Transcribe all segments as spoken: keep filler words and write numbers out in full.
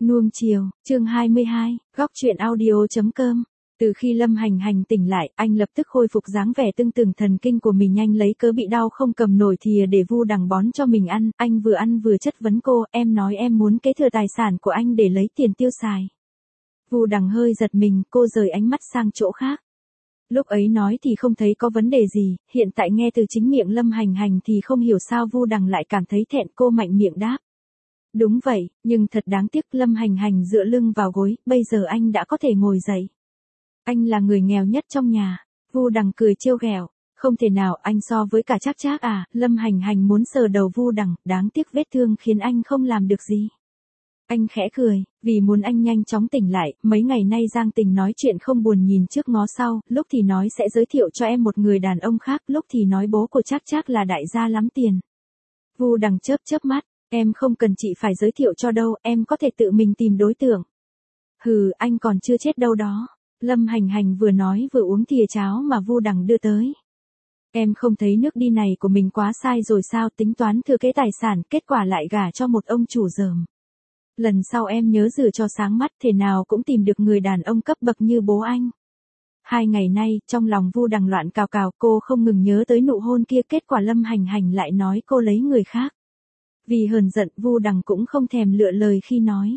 Nuông chiều, chương hai mươi hai, góc truyện audio.com. Từ khi Lâm Hành Hành tỉnh lại, anh lập tức khôi phục dáng vẻ tưng từng thần kinh của mình, nhanh lấy cớ bị đau không cầm nổi thìa để Vu Đằng bón cho mình ăn. Anh vừa ăn vừa chất vấn cô, em nói em muốn kế thừa tài sản của anh để lấy tiền tiêu xài. Vu Đằng hơi giật mình, cô rời ánh mắt sang chỗ khác. Lúc ấy nói thì không thấy có vấn đề gì, hiện tại nghe từ chính miệng Lâm Hành Hành thì không hiểu sao Vu Đằng lại cảm thấy thẹn. Cô mạnh miệng đáp. Đúng vậy, nhưng thật đáng tiếc. Lâm Hành Hành dựa lưng vào gối, bây giờ anh đã có thể ngồi dậy. Anh là người nghèo nhất trong nhà. Vu Đằng cười trêu ghẹo. Không thể nào, anh so với cả Trác Trác à? Lâm Hành Hành muốn sờ đầu Vu Đằng, đáng tiếc vết thương khiến anh không làm được gì. Anh khẽ cười, vì muốn anh nhanh chóng tỉnh lại. Mấy ngày nay Giang Tình nói chuyện không buồn nhìn trước ngó sau, lúc thì nói sẽ giới thiệu cho em một người đàn ông khác, lúc thì nói bố của Trác Trác là đại gia lắm tiền. Vu Đằng chớp chớp mắt. Em không cần chị phải giới thiệu cho đâu, em có thể tự mình tìm đối tượng. Hừ, anh còn chưa chết đâu đó. Lâm Hành Hành vừa nói vừa uống thìa cháo mà Vu Đằng đưa tới. Em không thấy nước đi này của mình quá sai rồi sao? Tính toán thừa kế tài sản, kết quả lại gả cho một ông chủ dởm. Lần sau em nhớ rửa cho sáng mắt, thể nào cũng tìm được người đàn ông cấp bậc như bố anh. Hai ngày nay, trong lòng Vu Đằng loạn cào cào, cô không ngừng nhớ tới nụ hôn kia, kết quả Lâm Hành Hành lại nói cô lấy người khác. Vì hờn giận, Vu Đằng cũng không thèm lựa lời khi nói.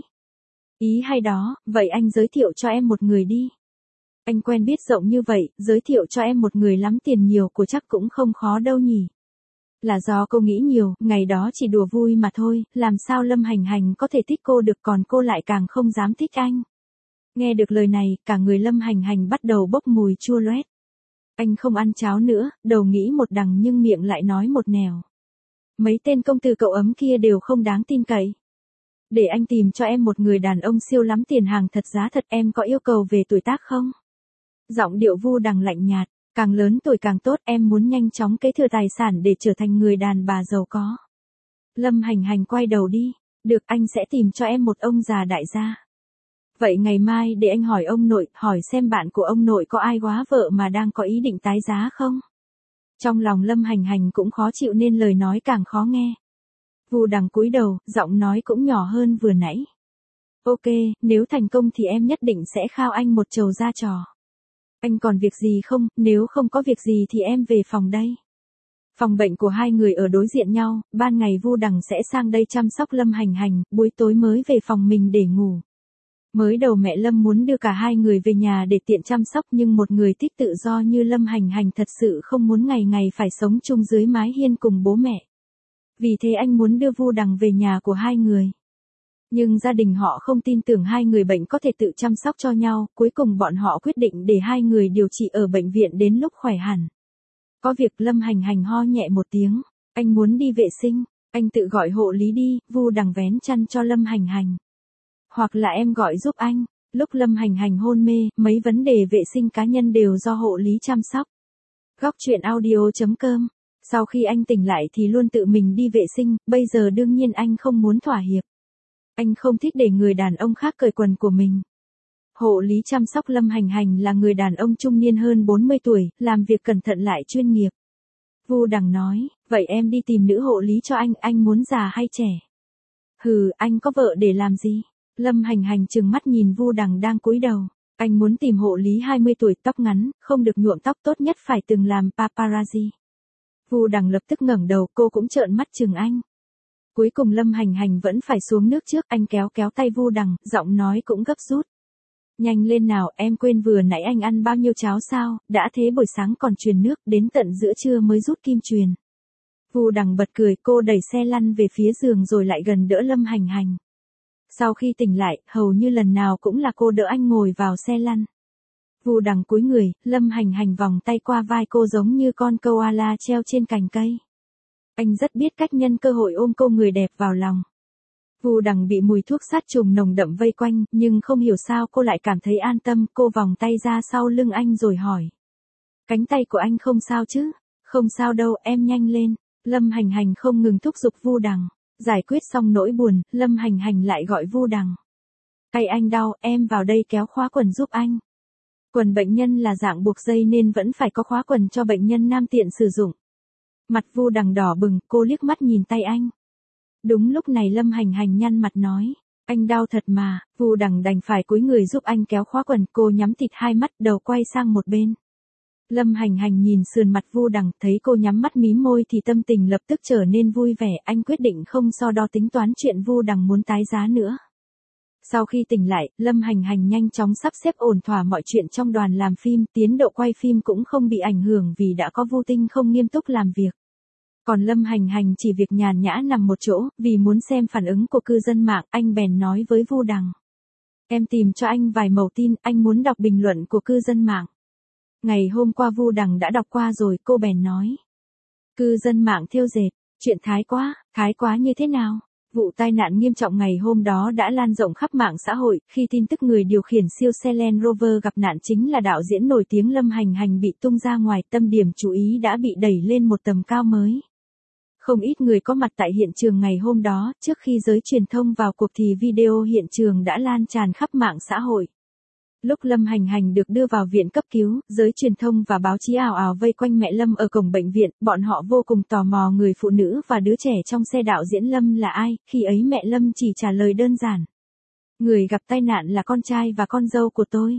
Ý hay đó, vậy anh giới thiệu cho em một người đi. Anh quen biết rộng như vậy, giới thiệu cho em một người lắm tiền nhiều của chắc cũng không khó đâu nhỉ. Là do cô nghĩ nhiều, ngày đó chỉ đùa vui mà thôi, làm sao Lâm Hành Hành có thể thích cô được, còn cô lại càng không dám thích anh. Nghe được lời này, cả người Lâm Hành Hành bắt đầu bốc mùi chua loét. Anh không ăn cháo nữa, đầu nghĩ một đằng nhưng miệng lại nói một nẻo. Mấy tên công tử cậu ấm kia đều không đáng tin cậy. Để anh tìm cho em một người đàn ông siêu lắm tiền, hàng thật giá thật. Em có yêu cầu về tuổi tác không? Giọng điệu Vu Đằng lạnh nhạt. Càng lớn tuổi càng tốt, em muốn nhanh chóng kế thừa tài sản để trở thành người đàn bà giàu có. Lâm Hành Hành quay đầu đi. Được, anh sẽ tìm cho em một ông già đại gia. Vậy ngày mai để anh hỏi ông nội, hỏi xem bạn của ông nội có ai góa vợ mà đang có ý định tái giá không? Trong lòng Lâm Hành Hành cũng khó chịu nên lời nói càng khó nghe. Vu Đằng cúi đầu, giọng nói cũng nhỏ hơn vừa nãy. Ok, nếu thành công thì em nhất định sẽ khao anh một chầu ra trò. Anh còn việc gì không? Nếu không có việc gì thì em về phòng đây. Phòng bệnh của hai người ở đối diện nhau, ban ngày Vu Đằng sẽ sang đây chăm sóc Lâm Hành Hành, buổi tối mới về phòng mình để ngủ. Mới đầu mẹ Lâm muốn đưa cả hai người về nhà để tiện chăm sóc, nhưng một người thích tự do như Lâm Hành Hành thật sự không muốn ngày ngày phải sống chung dưới mái hiên cùng bố mẹ. Vì thế anh muốn đưa Vu Đằng về nhà của hai người. Nhưng gia đình họ không tin tưởng hai người bệnh có thể tự chăm sóc cho nhau, cuối cùng bọn họ quyết định để hai người điều trị ở bệnh viện đến lúc khỏe hẳn. Có việc. Lâm Hành Hành ho nhẹ một tiếng, anh muốn đi vệ sinh, anh tự gọi hộ lý đi. Vu Đằng vén chăn cho Lâm Hành Hành. Hoặc là em gọi giúp anh. Lúc Lâm Hành Hành hôn mê, mấy vấn đề vệ sinh cá nhân đều do hộ lý chăm sóc. Góc truyện audio.com. Sau khi anh tỉnh lại thì luôn tự mình đi vệ sinh, bây giờ đương nhiên anh không muốn thỏa hiệp. Anh không thích để người đàn ông khác cởi quần của mình. Hộ lý chăm sóc Lâm Hành Hành là người đàn ông trung niên hơn bốn mươi tuổi, làm việc cẩn thận lại chuyên nghiệp. Vu Đằng nói, vậy em đi tìm nữ hộ lý cho anh, anh muốn già hay trẻ? Hừ, anh có vợ để làm gì? Lâm Hành Hành trừng mắt nhìn Vu Đằng đang cúi đầu. Anh muốn tìm hộ lý hai mươi tuổi, tóc ngắn, không được nhuộm tóc, tốt nhất phải từng làm paparazzi. Vu Đằng lập tức ngẩng đầu, cô cũng trợn mắt chừng anh. Cuối cùng Lâm Hành Hành vẫn phải xuống nước trước, anh kéo kéo tay Vu Đằng, giọng nói cũng gấp rút. Nhanh lên nào, em quên vừa nãy anh ăn bao nhiêu cháo sao, đã thế buổi sáng còn truyền nước, đến tận giữa trưa mới rút kim truyền. Vu Đằng bật cười, cô đẩy xe lăn về phía giường rồi lại gần đỡ Lâm Hành Hành. Sau khi tỉnh lại, hầu như lần nào cũng là cô đỡ anh ngồi vào xe lăn. Vu Đằng cúi người, Lâm Hành Hành vòng tay qua vai cô giống như con koala treo trên cành cây. Anh rất biết cách nhân cơ hội ôm cô người đẹp vào lòng. Vu Đằng bị mùi thuốc sát trùng nồng đậm vây quanh, nhưng không hiểu sao cô lại cảm thấy an tâm, cô vòng tay ra sau lưng anh rồi hỏi. Cánh tay của anh không sao chứ? Không sao đâu, em nhanh lên. Lâm Hành Hành không ngừng thúc giục Vu Đằng. Giải quyết xong nỗi buồn, Lâm Hành Hành lại gọi Vu Đằng. Tay anh đau, em vào đây kéo khóa quần giúp anh. Quần bệnh nhân là dạng buộc dây nên vẫn phải có khóa quần cho bệnh nhân nam tiện sử dụng. Mặt Vu Đằng đỏ bừng, cô liếc mắt nhìn tay anh. Đúng lúc này Lâm Hành Hành nhăn mặt nói. Anh đau thật mà, Vu Đằng đành phải cúi người giúp anh kéo khóa quần, cô nhắm thịt hai mắt, đầu quay sang một bên. Lâm Hành Hành nhìn sườn mặt Vu Đằng, thấy cô nhắm mắt mím môi thì tâm tình lập tức trở nên vui vẻ, anh quyết định không so đo tính toán chuyện Vu Đằng muốn tái giá nữa. Sau khi tỉnh lại, Lâm Hành Hành nhanh chóng sắp xếp ổn thỏa mọi chuyện trong đoàn làm phim, tiến độ quay phim cũng không bị ảnh hưởng vì đã có Vu Tinh không nghiêm túc làm việc. Còn Lâm Hành Hành chỉ việc nhàn nhã nằm một chỗ, vì muốn xem phản ứng của cư dân mạng, anh bèn nói với Vu Đằng. Em tìm cho anh vài mẩu tin, anh muốn đọc bình luận của cư dân mạng. Ngày hôm qua Vu Đằng đã đọc qua rồi, cô bèn nói. Cư dân mạng thêu dệt, chuyện thái quá, thái quá như thế nào? Vụ tai nạn nghiêm trọng ngày hôm đó đã lan rộng khắp mạng xã hội, khi tin tức người điều khiển siêu xe Land Rover gặp nạn chính là đạo diễn nổi tiếng Lâm Hành Hành bị tung ra ngoài, tâm điểm chú ý đã bị đẩy lên một tầm cao mới. Không ít người có mặt tại hiện trường ngày hôm đó, trước khi giới truyền thông vào cuộc thì video hiện trường đã lan tràn khắp mạng xã hội. Lúc Lâm Hành Hành được đưa vào viện cấp cứu, giới truyền thông và báo chí ào ào vây quanh mẹ Lâm ở cổng bệnh viện, bọn họ vô cùng tò mò người phụ nữ và đứa trẻ trong xe đạo diễn Lâm là ai, khi ấy mẹ Lâm chỉ trả lời đơn giản. Người gặp tai nạn là con trai và con dâu của tôi.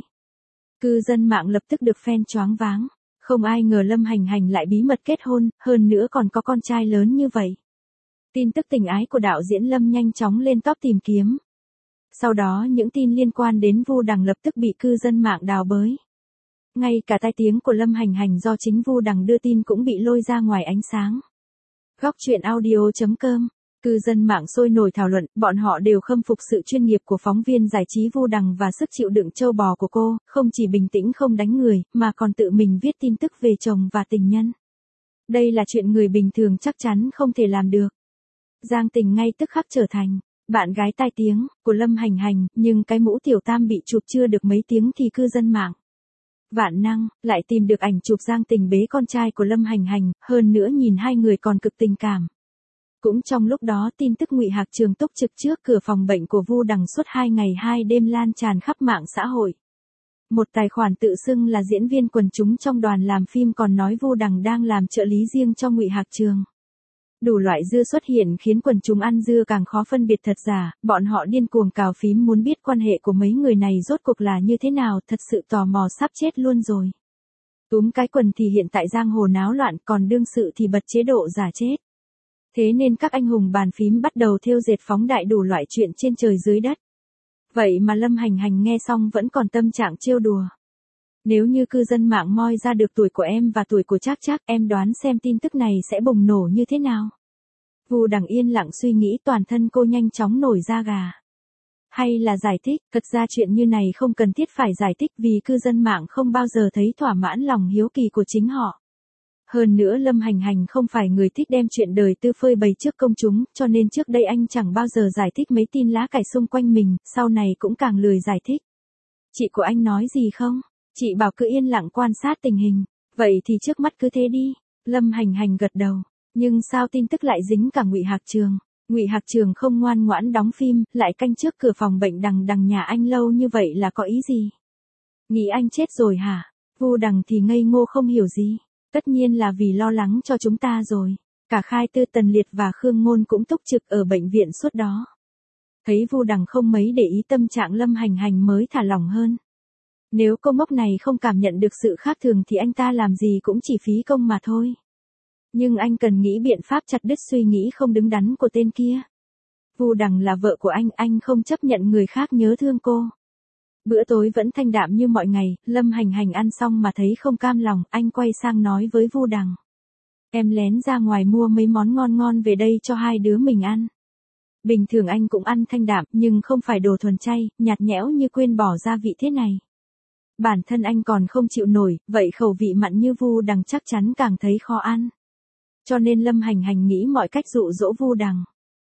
Cư dân mạng lập tức được phen choáng váng. Không ai ngờ Lâm Hành Hành lại bí mật kết hôn, hơn nữa còn có con trai lớn như vậy. Tin tức tình ái của đạo diễn Lâm nhanh chóng lên top tìm kiếm. Sau đó những tin liên quan đến Vu Đằng lập tức bị cư dân mạng đào bới. Ngay cả tai tiếng của Lâm Hành Hành do chính Vu Đằng đưa tin cũng bị lôi ra ngoài ánh sáng. Góc truyện audio chấm com. Cư dân mạng sôi nổi thảo luận, bọn họ đều khâm phục sự chuyên nghiệp của phóng viên giải trí Vu Đằng và sức chịu đựng trâu bò của cô, không chỉ bình tĩnh không đánh người, mà còn tự mình viết tin tức về chồng và tình nhân. Đây là chuyện người bình thường chắc chắn không thể làm được. Giang Tình ngay tức khắc trở thành bạn gái tai tiếng của Lâm Hành Hành, nhưng cái mũ tiểu tam bị chụp chưa được mấy tiếng thì cư dân mạng vạn năng lại tìm được ảnh chụp Giang Tình bế con trai của Lâm Hành Hành, hơn nữa nhìn hai người còn cực tình cảm. Cũng trong lúc đó tin tức Ngụy Hạc Trường túc trực trước cửa phòng bệnh của Vu Đằng suốt hai ngày hai đêm lan tràn khắp mạng xã hội. Một tài khoản tự xưng là diễn viên quần chúng trong đoàn làm phim còn nói Vu Đằng đang làm trợ lý riêng cho Ngụy Hạc Trường. Đủ loại dưa xuất hiện khiến quần chúng ăn dưa càng khó phân biệt thật giả, bọn họ điên cuồng cào phím muốn biết quan hệ của mấy người này rốt cuộc là như thế nào, thật sự tò mò sắp chết luôn rồi. Túm cái quần thì hiện tại giang hồ náo loạn, còn đương sự thì bật chế độ giả chết. Thế nên các anh hùng bàn phím bắt đầu thêu dệt phóng đại đủ loại chuyện trên trời dưới đất. Vậy mà Lâm Hành Hành nghe xong vẫn còn tâm trạng trêu đùa. Nếu như cư dân mạng moi ra được tuổi của em và tuổi của Trác Trác, em đoán xem tin tức này sẽ bùng nổ như thế nào. Vu Đằng yên lặng suy nghĩ, toàn thân cô nhanh chóng nổi da gà. Hay là giải thích, thật ra chuyện như này không cần thiết phải giải thích vì cư dân mạng không bao giờ thấy thỏa mãn lòng hiếu kỳ của chính họ. Hơn nữa Lâm Hành Hành không phải người thích đem chuyện đời tư phơi bày trước công chúng, cho nên trước đây anh chẳng bao giờ giải thích mấy tin lá cải xung quanh mình, sau này cũng càng lười giải thích. Chị của anh nói gì không? Chị bảo cứ yên lặng quan sát tình hình. Vậy thì trước mắt cứ thế đi. Lâm Hành Hành gật đầu. Nhưng sao tin tức lại dính cả Ngụy Hạc Trường? Ngụy Hạc Trường không ngoan ngoãn đóng phim, lại canh trước cửa phòng bệnh đằng đằng nhà anh lâu như vậy là có ý gì? Nghĩ anh chết rồi hả? Vu Đằng thì ngây ngô không hiểu gì. Tất nhiên là vì lo lắng cho chúng ta rồi. Cả Khai Tư Tần Liệt và Khương Ngôn cũng túc trực ở bệnh viện suốt đó. Thấy Vu Đằng không mấy để ý tâm trạng Lâm Hành Hành mới thả lỏng hơn. Nếu cô ngốc này không cảm nhận được sự khác thường thì anh ta làm gì cũng chỉ phí công mà thôi. Nhưng anh cần nghĩ biện pháp chặt đứt suy nghĩ không đứng đắn của tên kia. Vu Đằng là vợ của anh, anh không chấp nhận người khác nhớ thương cô. Bữa tối vẫn thanh đạm như mọi ngày, Lâm Hành Hành ăn xong mà thấy không cam lòng, anh quay sang nói với Vu Đằng. Em lén ra ngoài mua mấy món ngon ngon về đây cho hai đứa mình ăn. Bình thường anh cũng ăn thanh đạm, nhưng không phải đồ thuần chay, nhạt nhẽo như quên bỏ gia vị thế này. Bản thân anh còn không chịu nổi, vậy khẩu vị mặn như Vu Đằng chắc chắn càng thấy khó ăn. Cho nên Lâm Hành Hành nghĩ mọi cách dụ dỗ Vu Đằng.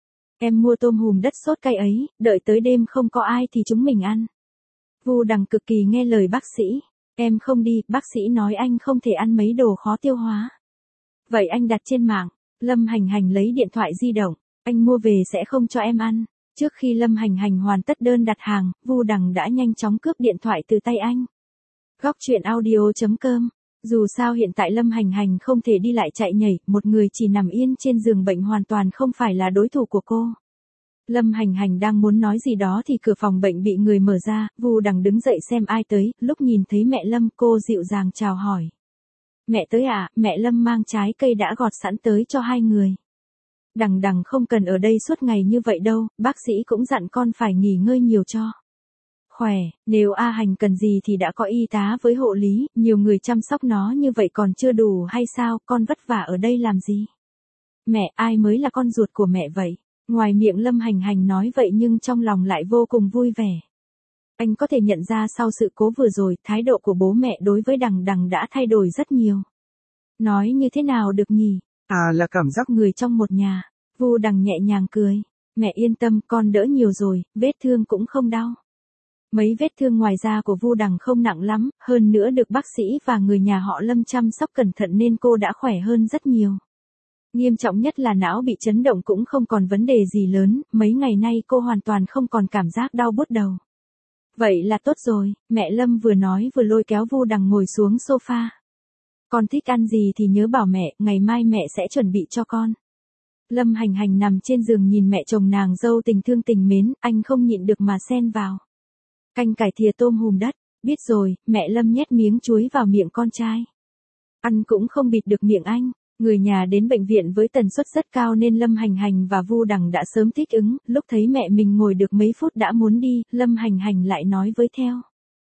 Em mua tôm hùm đất sốt cay ấy, đợi tới đêm không có ai thì chúng mình ăn. Vu Đằng cực kỳ nghe lời bác sĩ. Em không đi, bác sĩ nói anh không thể ăn mấy đồ khó tiêu hóa. Vậy anh đặt trên mạng. Lâm Hành Hành lấy điện thoại di động. Anh mua về sẽ không cho em ăn. Trước khi Lâm Hành Hành hoàn tất đơn đặt hàng, Vu Đằng đã nhanh chóng cướp điện thoại từ tay anh. Góc truyện audio chấm com. Dù sao hiện tại Lâm Hành Hành không thể đi lại chạy nhảy, một người chỉ nằm yên trên giường bệnh hoàn toàn không phải là đối thủ của cô. Lâm Hành Hành đang muốn nói gì đó thì cửa phòng bệnh bị người mở ra, Vu Đằng đứng dậy xem ai tới, lúc nhìn thấy mẹ Lâm cô dịu dàng chào hỏi. Mẹ tới à, mẹ Lâm mang trái cây đã gọt sẵn tới cho hai người. Đằng Đằng không cần ở đây suốt ngày như vậy đâu, bác sĩ cũng dặn con phải nghỉ ngơi nhiều cho khỏe, nếu A Hành cần gì thì đã có y tá với hộ lý, nhiều người chăm sóc nó như vậy còn chưa đủ hay sao, con vất vả ở đây làm gì? Mẹ, ai mới là con ruột của mẹ vậy? Ngoài miệng Lâm Hành Hành nói vậy nhưng trong lòng lại vô cùng vui vẻ. Anh có thể nhận ra sau sự cố vừa rồi, thái độ của bố mẹ đối với Đằng Đằng đã thay đổi rất nhiều. Nói như thế nào được nhỉ? À là cảm giác người trong một nhà. Vu Đằng nhẹ nhàng cười. Mẹ yên tâm, con đỡ nhiều rồi, vết thương cũng không đau. Mấy vết thương ngoài da của Vu Đằng không nặng lắm, hơn nữa được bác sĩ và người nhà họ Lâm chăm sóc cẩn thận nên cô đã khỏe hơn rất nhiều. Nghiêm trọng nhất là não bị chấn động cũng không còn vấn đề gì lớn, mấy ngày nay cô hoàn toàn không còn cảm giác đau buốt đầu. Vậy là tốt rồi, mẹ Lâm vừa nói vừa lôi kéo Vu Đằng ngồi xuống sofa. Con thích ăn gì thì nhớ bảo mẹ, ngày mai mẹ sẽ chuẩn bị cho con. Lâm Hành Hành nằm trên giường nhìn mẹ chồng nàng dâu tình thương tình mến, anh không nhịn được mà xen vào. Canh cải thìa tôm hùm đất, biết rồi, mẹ Lâm nhét miếng chuối vào miệng con trai. Ăn cũng không bịt được miệng anh. Người nhà đến bệnh viện với tần suất rất cao nên Lâm Hành Hành và Vu Đằng đã sớm thích ứng, lúc thấy mẹ mình ngồi được mấy phút đã muốn đi, Lâm Hành Hành lại nói với theo.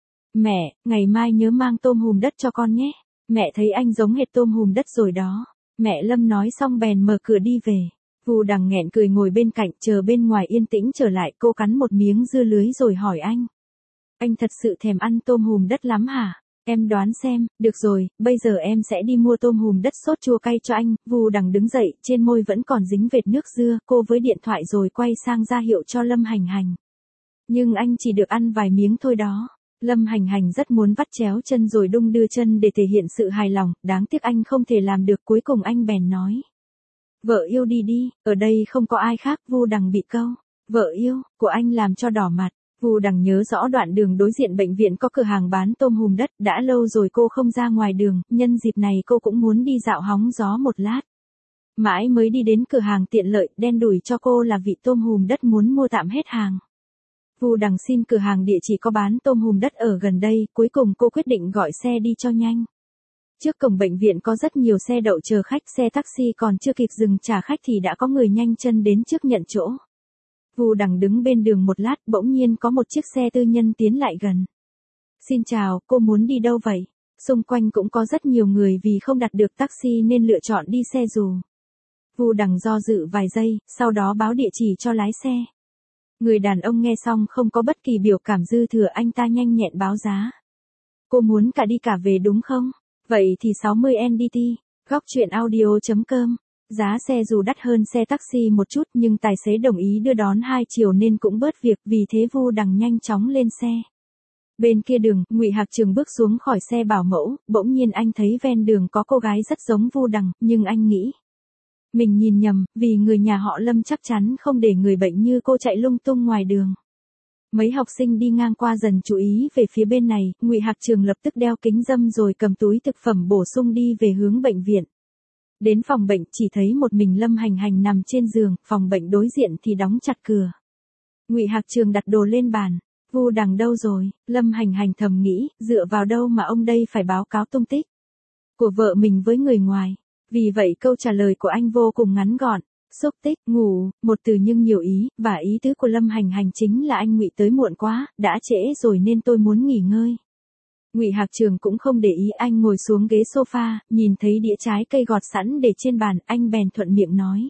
Mẹ, ngày mai nhớ mang tôm hùm đất cho con nhé, mẹ thấy anh giống hệt tôm hùm đất rồi đó. Mẹ Lâm nói xong bèn mở cửa đi về. Vu Đằng nghẹn cười ngồi bên cạnh chờ bên ngoài yên tĩnh trở lại, cô cắn một miếng dưa lưới rồi hỏi anh. Anh thật sự thèm ăn tôm hùm đất lắm hả? Em đoán xem, được rồi, bây giờ em sẽ đi mua tôm hùm đất sốt chua cay cho anh. Vu Đằng đứng dậy, trên môi vẫn còn dính vệt nước dưa, cô với điện thoại rồi quay sang ra hiệu cho Lâm Hành Hành. Nhưng anh chỉ được ăn vài miếng thôi đó. Lâm Hành Hành rất muốn vắt chéo chân rồi đung đưa chân để thể hiện sự hài lòng, đáng tiếc anh không thể làm được, cuối cùng anh bèn nói. Vợ yêu đi đi, ở đây không có ai khác. Vu Đằng bị câu, vợ yêu, của anh làm cho đỏ mặt. Vu Đằng nhớ rõ đoạn đường đối diện bệnh viện có cửa hàng bán tôm hùm đất, đã lâu rồi cô không ra ngoài đường, nhân dịp này cô cũng muốn đi dạo hóng gió một lát. Mãi mới đi đến cửa hàng tiện lợi, đen đủi cho cô là vị tôm hùm đất muốn mua tạm hết hàng. Vu Đằng xin cửa hàng địa chỉ có bán tôm hùm đất ở gần đây, cuối cùng cô quyết định gọi xe đi cho nhanh. Trước cổng bệnh viện có rất nhiều xe đậu chờ khách, xe taxi còn chưa kịp dừng trả khách thì đã có người nhanh chân đến trước nhận chỗ. Vu Đằng đứng bên đường một lát, bỗng nhiên có một chiếc xe tư nhân tiến lại gần. Xin chào, cô muốn đi đâu vậy? Xung quanh cũng có rất nhiều người vì không đặt được taxi nên lựa chọn đi xe dù. Vu Đằng do dự vài giây, sau đó báo địa chỉ cho lái xe. Người đàn ông nghe xong không có bất kỳ biểu cảm dư thừa, anh ta nhanh nhẹn báo giá. Cô muốn cả đi cả về đúng không? Vậy thì sáu mươi en đê tê, góc truyện audio chấm com. Giá xe dù đắt hơn xe taxi một chút nhưng tài xế đồng ý đưa đón hai chiều nên cũng bớt việc, vì thế Vu Đằng nhanh chóng lên xe. Bên kia đường, Ngụy Hạc Trường bước xuống khỏi xe bảo mẫu, bỗng nhiên anh thấy ven đường có cô gái rất giống Vu Đằng, nhưng anh nghĩ mình nhìn nhầm, vì người nhà họ Lâm chắc chắn không để người bệnh như cô chạy lung tung ngoài đường. Mấy học sinh đi ngang qua dần chú ý về phía bên này, Ngụy Hạc Trường lập tức đeo kính râm rồi cầm túi thực phẩm bổ sung đi về hướng bệnh viện. Đến phòng bệnh chỉ thấy một mình Lâm Hành Hành nằm trên giường, phòng bệnh đối diện thì đóng chặt cửa. Ngụy Hạc Trường đặt đồ lên bàn. Vu Đằng đâu rồi? Lâm Hành Hành thầm nghĩ, dựa vào đâu mà ông đây phải báo cáo tung tích của vợ mình với người ngoài. Vì vậy câu trả lời của anh vô cùng ngắn gọn. Xúc tích, ngủ, một từ nhưng nhiều ý, và ý tứ của Lâm Hành Hành chính là anh Ngụy tới muộn quá, đã trễ rồi nên tôi muốn nghỉ ngơi. Ngụy Hạc Trường cũng không để ý, anh ngồi xuống ghế sofa, nhìn thấy đĩa trái cây gọt sẵn để trên bàn, anh bèn thuận miệng nói.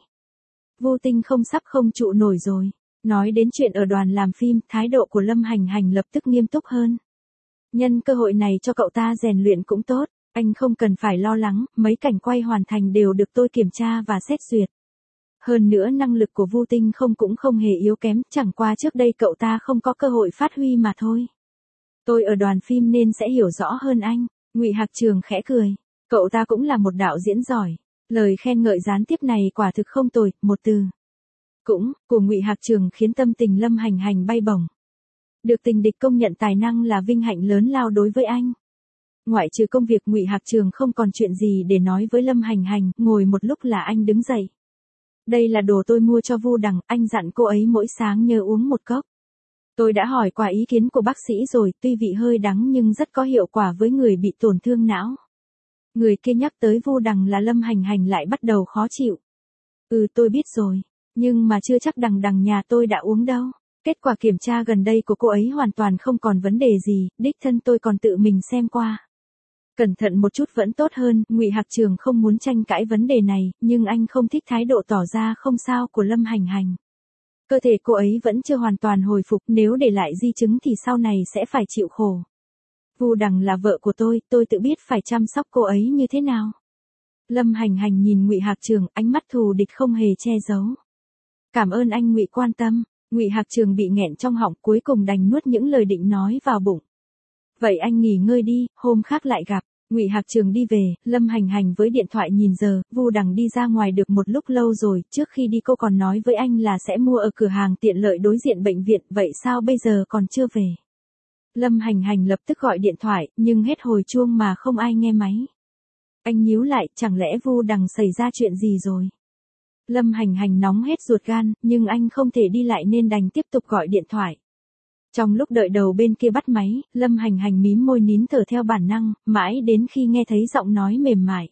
Vô Tinh không sắp không trụ nổi rồi. Nói đến chuyện ở đoàn làm phim, thái độ của Lâm Hành Hành lập tức nghiêm túc hơn. Nhân cơ hội này cho cậu ta rèn luyện cũng tốt, anh không cần phải lo lắng, mấy cảnh quay hoàn thành đều được tôi kiểm tra và xét duyệt. Hơn nữa năng lực của Vu Tinh không cũng không hề yếu kém, chẳng qua trước đây cậu ta không có cơ hội phát huy mà thôi. Tôi ở đoàn phim nên sẽ hiểu rõ hơn anh. Ngụy Hạc Trường khẽ cười. Cậu ta cũng là một đạo diễn giỏi. Lời khen ngợi gián tiếp này quả thực không tồi, một từ. Cũng, của Ngụy Hạc Trường khiến tâm tình Lâm Hành Hành bay bổng. Được tình địch công nhận tài năng là vinh hạnh lớn lao đối với anh. Ngoại trừ công việc, Ngụy Hạc Trường không còn chuyện gì để nói với Lâm Hành Hành, ngồi một lúc là anh đứng dậy. Đây là đồ tôi mua cho Vu Đằng, anh dặn cô ấy mỗi sáng nhớ uống một cốc. Tôi đã hỏi qua ý kiến của bác sĩ rồi, tuy vị hơi đắng nhưng rất có hiệu quả với người bị tổn thương não. Người kia nhắc tới Vu Đằng là Lâm Hành Hành lại bắt đầu khó chịu. Ừ tôi biết rồi, nhưng mà chưa chắc Đằng Đằng nhà tôi đã uống đâu. Kết quả kiểm tra gần đây của cô ấy hoàn toàn không còn vấn đề gì, đích thân tôi còn tự mình xem qua. Cẩn thận một chút vẫn tốt hơn, Ngụy Hạc Trường không muốn tranh cãi vấn đề này, nhưng anh không thích thái độ tỏ ra không sao của Lâm Hành Hành. Cơ thể cô ấy vẫn chưa hoàn toàn hồi phục, nếu để lại di chứng thì sau này sẽ phải chịu khổ. Vu Đằng là vợ của tôi, tôi tự biết phải chăm sóc cô ấy như thế nào. Lâm Hành Hành nhìn Ngụy Hạc Trường, ánh mắt thù địch không hề che giấu. Cảm ơn anh Ngụy quan tâm. Ngụy Hạc Trường bị nghẹn trong họng, cuối cùng đành nuốt những lời định nói vào bụng. Vậy anh nghỉ ngơi đi, hôm khác lại gặp. Ngụy Hạc Trường đi về, Lâm Hành Hành với điện thoại nhìn giờ, Vu Đằng đi ra ngoài được một lúc lâu rồi, trước khi đi cô còn nói với anh là sẽ mua ở cửa hàng tiện lợi đối diện bệnh viện, vậy sao bây giờ còn chưa về? Lâm Hành Hành lập tức gọi điện thoại, nhưng hết hồi chuông mà không ai nghe máy. Anh nhíu lại, chẳng lẽ Vu Đằng xảy ra chuyện gì rồi? Lâm Hành Hành nóng hết ruột gan, nhưng anh không thể đi lại nên đành tiếp tục gọi điện thoại. Trong lúc đợi đầu bên kia bắt máy, Lâm Hành Hành mím môi nín thở theo bản năng, mãi đến khi nghe thấy giọng nói mềm mại.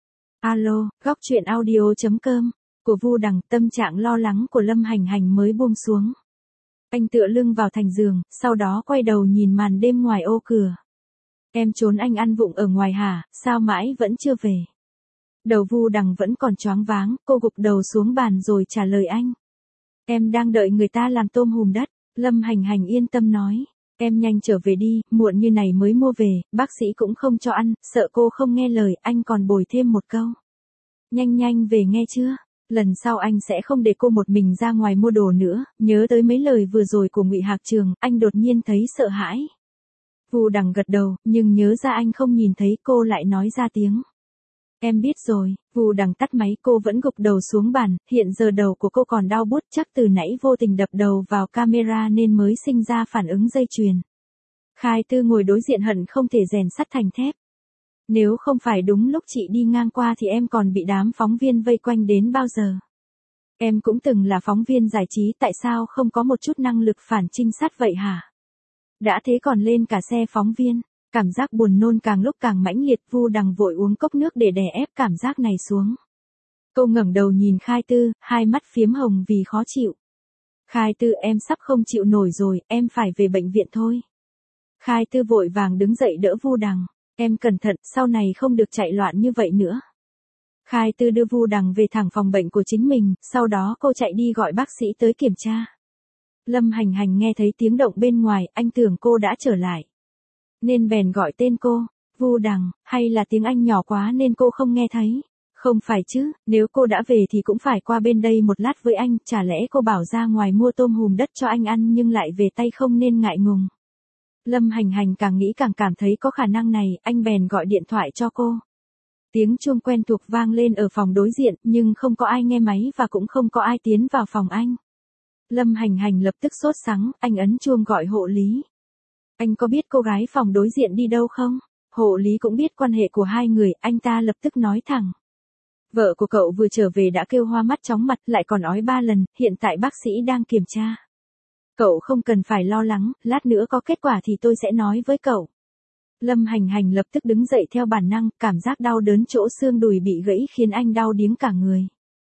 Alo, góc truyện audio chấm com, của Vu Đằng, tâm trạng lo lắng của Lâm Hành Hành mới buông xuống. Anh tựa lưng vào thành giường, sau đó quay đầu nhìn màn đêm ngoài ô cửa. Em trốn anh ăn vụng ở ngoài hả, sao mãi vẫn chưa về? Đầu Vu Đằng vẫn còn choáng váng, cô gục đầu xuống bàn rồi trả lời anh. Em đang đợi người ta làm tôm hùm đất. Lâm Hành Hành yên tâm nói. Em nhanh trở về đi, muộn như này mới mua về, bác sĩ cũng không cho ăn, sợ cô không nghe lời, anh còn bồi thêm một câu. Nhanh nhanh về nghe chưa? Lần sau anh sẽ không để cô một mình ra ngoài mua đồ nữa. Nhớ tới mấy lời vừa rồi của Ngụy Hạc Trường, anh đột nhiên thấy sợ hãi. Vu Đằng gật đầu, nhưng nhớ ra anh không nhìn thấy, cô lại nói ra tiếng. Em biết rồi. Vu Đằng tắt máy, cô vẫn gục đầu xuống bàn, hiện giờ đầu của cô còn đau buốt, chắc từ nãy vô tình đập đầu vào camera nên mới sinh ra phản ứng dây chuyền. Khai Tư ngồi đối diện hận không thể rèn sắt thành thép. Nếu không phải đúng lúc chị đi ngang qua thì em còn bị đám phóng viên vây quanh đến bao giờ. Em cũng từng là phóng viên giải trí, tại sao không có một chút năng lực phản trinh sát vậy hả? Đã thế còn lên cả xe phóng viên. Cảm giác buồn nôn càng lúc càng mãnh liệt, Vu Đằng vội uống cốc nước để đè ép cảm giác này xuống. Cô ngẩng đầu nhìn Khai Tư, hai mắt phiếm hồng vì khó chịu. Khai Tư, em sắp không chịu nổi rồi, em phải về bệnh viện thôi. Khai Tư vội vàng đứng dậy đỡ Vu Đằng. Em cẩn thận, sau này không được chạy loạn như vậy nữa. Khai Tư đưa Vu Đằng về thẳng phòng bệnh của chính mình, sau đó cô chạy đi gọi bác sĩ tới kiểm tra. Lâm Hành Hành nghe thấy tiếng động bên ngoài, anh tưởng cô đã trở lại. Nên bèn gọi tên cô. Vu Đằng, hay là tiếng Anh nhỏ quá nên cô không nghe thấy? Không phải chứ, nếu cô đã về thì cũng phải qua bên đây một lát với anh, chả lẽ cô bảo ra ngoài mua tôm hùm đất cho anh ăn nhưng lại về tay không nên ngại ngùng. Lâm Hành Hành càng nghĩ càng cảm thấy có khả năng này, anh bèn gọi điện thoại cho cô. Tiếng chuông quen thuộc vang lên ở phòng đối diện, nhưng không có ai nghe máy và cũng không có ai tiến vào phòng anh. Lâm Hành Hành lập tức sốt sắng, anh ấn chuông gọi hộ lý. Anh có biết cô gái phòng đối diện đi đâu không? Hộ lý cũng biết quan hệ của hai người, anh ta lập tức nói thẳng. Vợ của cậu vừa trở về đã kêu hoa mắt chóng mặt, lại còn ói ba lần, hiện tại bác sĩ đang kiểm tra. Cậu không cần phải lo lắng, lát nữa có kết quả thì tôi sẽ nói với cậu. Lâm Hành Hành lập tức đứng dậy theo bản năng, cảm giác đau đớn chỗ xương đùi bị gãy khiến anh đau điếng cả người.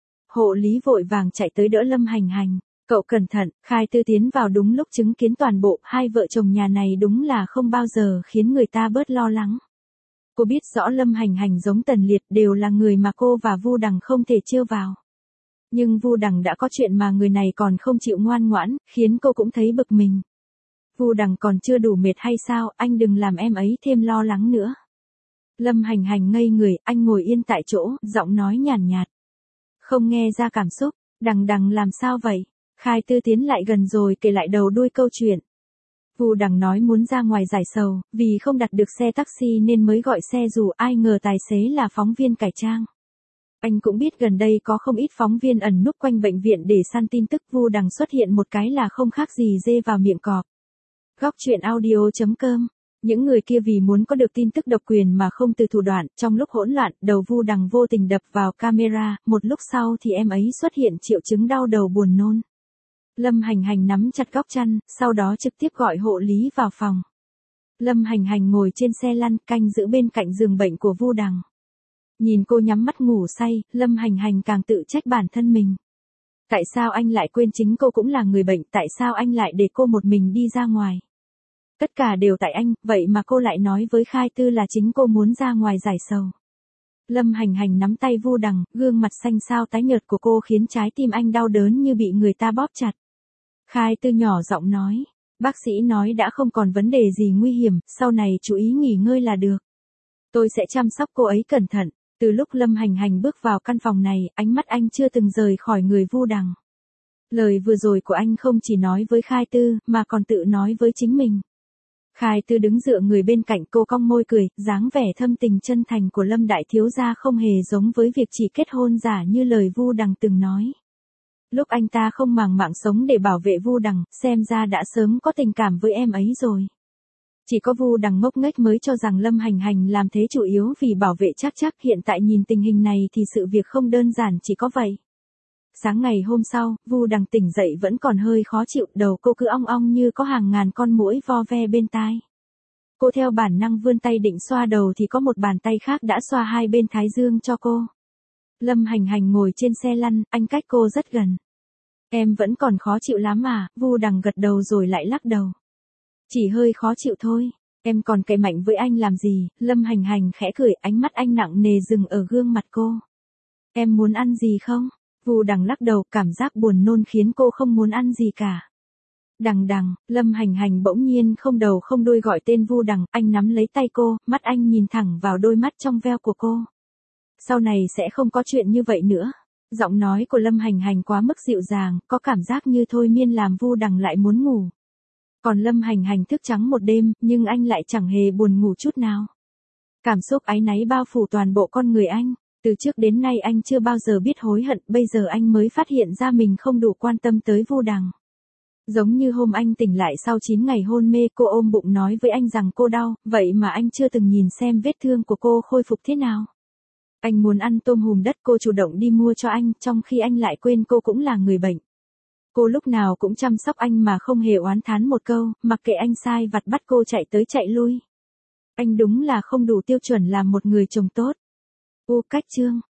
Hộ lý vội vàng chạy tới đỡ Lâm Hành Hành. Cậu cẩn thận, Khai Tư tiến vào đúng lúc chứng kiến toàn bộ, hai vợ chồng nhà này đúng là không bao giờ khiến người ta bớt lo lắng. Cô biết rõ Lâm Hành Hành giống Tần Liệt đều là người mà cô và Vu Đằng không thể trêu vào. Nhưng Vu Đằng đã có chuyện mà người này còn không chịu ngoan ngoãn, khiến cô cũng thấy bực mình. Vu Đằng còn chưa đủ mệt hay sao, anh đừng làm em ấy thêm lo lắng nữa. Lâm Hành Hành ngây người, anh ngồi yên tại chỗ, giọng nói nhàn nhạt. Không nghe ra cảm xúc, Đằng Đằng làm sao vậy? Khai Tư tiến lại gần rồi kể lại đầu đuôi câu chuyện. Vu Đằng nói muốn ra ngoài giải sầu, vì không đặt được xe taxi nên mới gọi xe dù, ai ngờ tài xế là phóng viên cải trang. Anh cũng biết gần đây có không ít phóng viên ẩn núp quanh bệnh viện để săn tin tức, Vu Đằng xuất hiện một cái là không khác gì dê vào miệng cọp. Góc truyện audio chấm com Những người kia vì muốn có được tin tức độc quyền mà không từ thủ đoạn, trong lúc hỗn loạn, đầu Vu Đằng vô tình đập vào camera, một lúc sau thì em ấy xuất hiện triệu chứng đau đầu buồn nôn. Lâm Hành Hành nắm chặt góc chăn, sau đó trực tiếp gọi hộ lý vào phòng. Lâm Hành Hành ngồi trên xe lăn canh giữ bên cạnh giường bệnh của Vu Đằng. Nhìn cô nhắm mắt ngủ say, Lâm Hành Hành càng tự trách bản thân mình. Tại sao anh lại quên chính cô cũng là người bệnh, tại sao anh lại để cô một mình đi ra ngoài? Tất cả đều tại anh, vậy mà cô lại nói với Khai Tư là chính cô muốn ra ngoài giải sầu. Lâm Hành Hành nắm tay Vu Đằng, gương mặt xanh xao tái nhợt của cô khiến trái tim anh đau đớn như bị người ta bóp chặt. Khai Tư nhỏ giọng nói, bác sĩ nói đã không còn vấn đề gì nguy hiểm, sau này chú ý nghỉ ngơi là được. Tôi sẽ chăm sóc cô ấy cẩn thận. Từ lúc Lâm Hành Hành bước vào căn phòng này, ánh mắt anh chưa từng rời khỏi người Vu Đằng. Lời vừa rồi của anh không chỉ nói với Khai Tư, mà còn tự nói với chính mình. Khai Tư đứng dựa người bên cạnh cô cong môi cười, dáng vẻ thâm tình chân thành của Lâm đại thiếu gia không hề giống với việc chỉ kết hôn giả như lời Vu Đằng từng nói. Lúc anh ta không màng mạng sống để bảo vệ Vu Đằng, xem ra đã sớm có tình cảm với em ấy rồi. Chỉ có Vu Đằng ngốc nghếch mới cho rằng Lâm Hành Hành làm thế chủ yếu vì bảo vệ Trác Trác, hiện tại nhìn tình hình này thì sự việc không đơn giản chỉ có vậy. Sáng ngày hôm sau, Vu Đằng tỉnh dậy vẫn còn hơi khó chịu, đầu cô cứ ong ong như có hàng ngàn con muỗi vo ve bên tai. Cô theo bản năng vươn tay định xoa đầu thì có một bàn tay khác đã xoa hai bên thái dương cho cô. Lâm Hành Hành ngồi trên xe lăn, anh cách cô rất gần. Em vẫn còn khó chịu lắm à? Vu Đằng gật đầu rồi lại lắc đầu. Chỉ hơi khó chịu thôi, em còn cậy mạnh với anh làm gì? Lâm Hành Hành khẽ cười, ánh mắt anh nặng nề dừng ở gương mặt cô. Em muốn ăn gì không? Vu Đằng lắc đầu, cảm giác buồn nôn khiến cô không muốn ăn gì cả. Đằng đằng, Lâm Hành Hành bỗng nhiên không đầu không đuôi gọi tên Vu Đằng, anh nắm lấy tay cô, mắt anh nhìn thẳng vào đôi mắt trong veo của cô. Sau này sẽ không có chuyện như vậy nữa. Giọng nói của Lâm Hành Hành quá mức dịu dàng, có cảm giác như thôi miên làm Vu Đằng lại muốn ngủ. Còn Lâm Hành Hành thức trắng một đêm, nhưng anh lại chẳng hề buồn ngủ chút nào. Cảm xúc áy náy bao phủ toàn bộ con người anh. Từ trước đến nay anh chưa bao giờ biết hối hận, bây giờ anh mới phát hiện ra mình không đủ quan tâm tới Vu Đằng. Giống như hôm anh tỉnh lại sau chín ngày hôn mê, cô ôm bụng nói với anh rằng cô đau, vậy mà anh chưa từng nhìn xem vết thương của cô khôi phục thế nào. Anh muốn ăn tôm hùm đất, cô chủ động đi mua cho anh, trong khi anh lại quên cô cũng là người bệnh. Cô lúc nào cũng chăm sóc anh mà không hề oán thán một câu, mặc kệ anh sai vặt bắt cô chạy tới chạy lui. Anh đúng là không đủ tiêu chuẩn làm một người chồng tốt. U cách chương